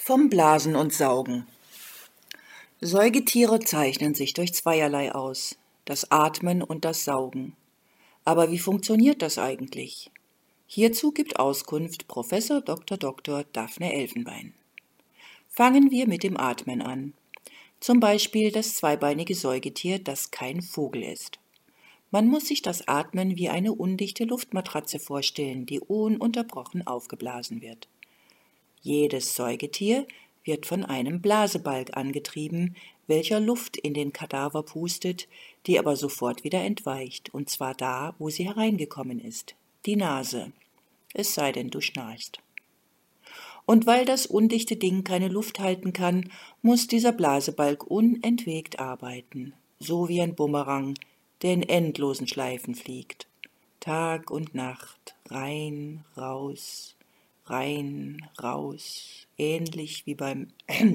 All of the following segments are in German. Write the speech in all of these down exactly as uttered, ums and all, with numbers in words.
Vom Blasen und Saugen. Säugetiere zeichnen sich durch zweierlei aus, das Atmen und das Saugen. Aber wie funktioniert das eigentlich? Hierzu gibt Auskunft Professor Doktor Doktor Daphne Elfenbein. Fangen wir mit dem Atmen an. Zum Beispiel das zweibeinige Säugetier, das kein Vogel ist. Man muss sich das Atmen wie eine undichte Luftmatratze vorstellen, die ununterbrochen aufgeblasen wird. Jedes Säugetier wird von einem Blasebalg angetrieben, welcher Luft in den Kadaver pustet, die aber sofort wieder entweicht, und zwar da, wo sie hereingekommen ist, die Nase, es sei denn, du schnarchst. Und weil das undichte Ding keine Luft halten kann, muss dieser Blasebalg unentwegt arbeiten, so wie ein Bumerang, der in endlosen Schleifen fliegt. Tag und Nacht, rein, raus, rein, raus, ähnlich wie beim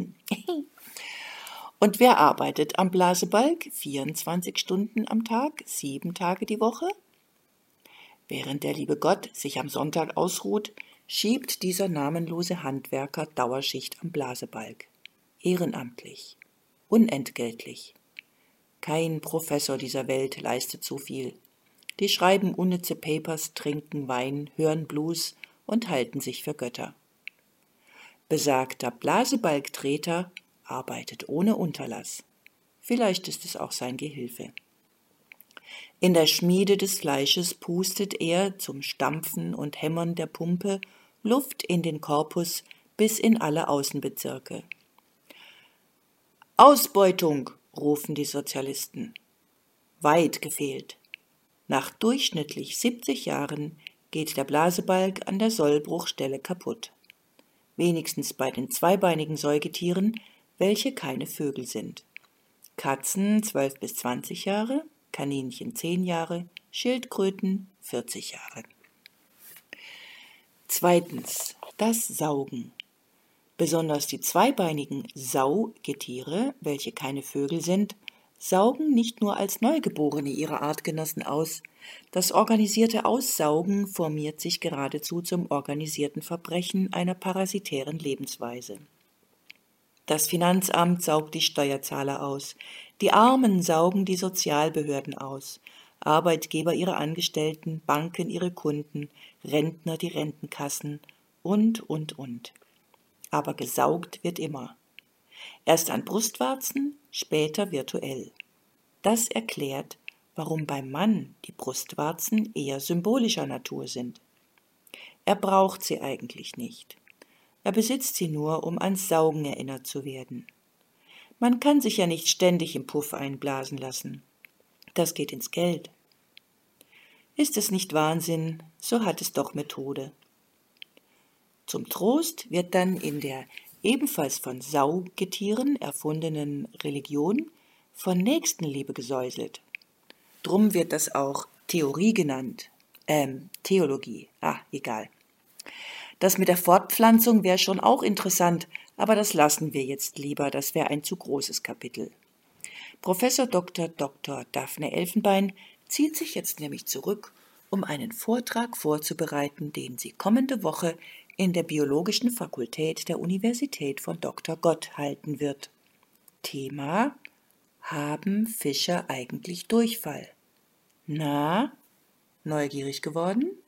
Und wer arbeitet am Blasebalg vierundzwanzig Stunden am Tag, sieben Tage die Woche? Während der liebe Gott sich am Sonntag ausruht, schiebt dieser namenlose Handwerker Dauerschicht am Blasebalg. Ehrenamtlich, unentgeltlich. Kein Professor dieser Welt leistet so viel. Die schreiben unnütze Papers, trinken Wein, hören Blues und halten sich für Götter. Besagter Blasebalgtreter arbeitet ohne Unterlass. Vielleicht ist es auch sein Gehilfe. In der Schmiede des Fleisches pustet er zum Stampfen und Hämmern der Pumpe Luft in den Korpus bis in alle Außenbezirke. Ausbeutung, rufen die Sozialisten. Weit gefehlt. Nach durchschnittlich siebzig Jahren geht der Blasebalg an der Sollbruchstelle kaputt. Wenigstens bei den zweibeinigen Säugetieren, welche keine Vögel sind. Katzen zwölf bis zwanzig Jahre, Kaninchen zehn Jahre, Schildkröten vierzig Jahre. Zweitens, das Saugen. Besonders die zweibeinigen Saugetiere, welche keine Vögel sind, saugen nicht nur als Neugeborene ihre Artgenossen aus. Das organisierte Aussaugen formiert sich geradezu zum organisierten Verbrechen einer parasitären Lebensweise. Das Finanzamt saugt die Steuerzahler aus, die Armen saugen die Sozialbehörden aus, Arbeitgeber ihre Angestellten, Banken ihre Kunden, Rentner die Rentenkassen und, und, und. Aber gesaugt wird immer. Erst an Brustwarzen, später virtuell. Das erklärt, warum beim Mann die Brustwarzen eher symbolischer Natur sind. Er braucht sie eigentlich nicht. Er besitzt sie nur, um ans Saugen erinnert zu werden. Man kann sich ja nicht ständig im Puff einblasen lassen. Das geht ins Geld. Ist es nicht Wahnsinn, so hat es doch Methode. Zum Trost wird dann in der ebenfalls von Saugetieren erfundenen Religion von Nächstenliebe gesäuselt. Drum wird das auch Theorie genannt. Ähm, Theologie. Ah, egal. Das mit der Fortpflanzung wäre schon auch interessant, aber das lassen wir jetzt lieber, das wäre ein zu großes Kapitel. Professor Doktor Doktor Daphne Elfenbein zieht sich jetzt nämlich zurück, um einen Vortrag vorzubereiten, den sie kommende Woche in der Biologischen Fakultät der Universität von Doktor Gott halten wird. Thema: Haben Fische eigentlich Durchfall? Na, neugierig geworden?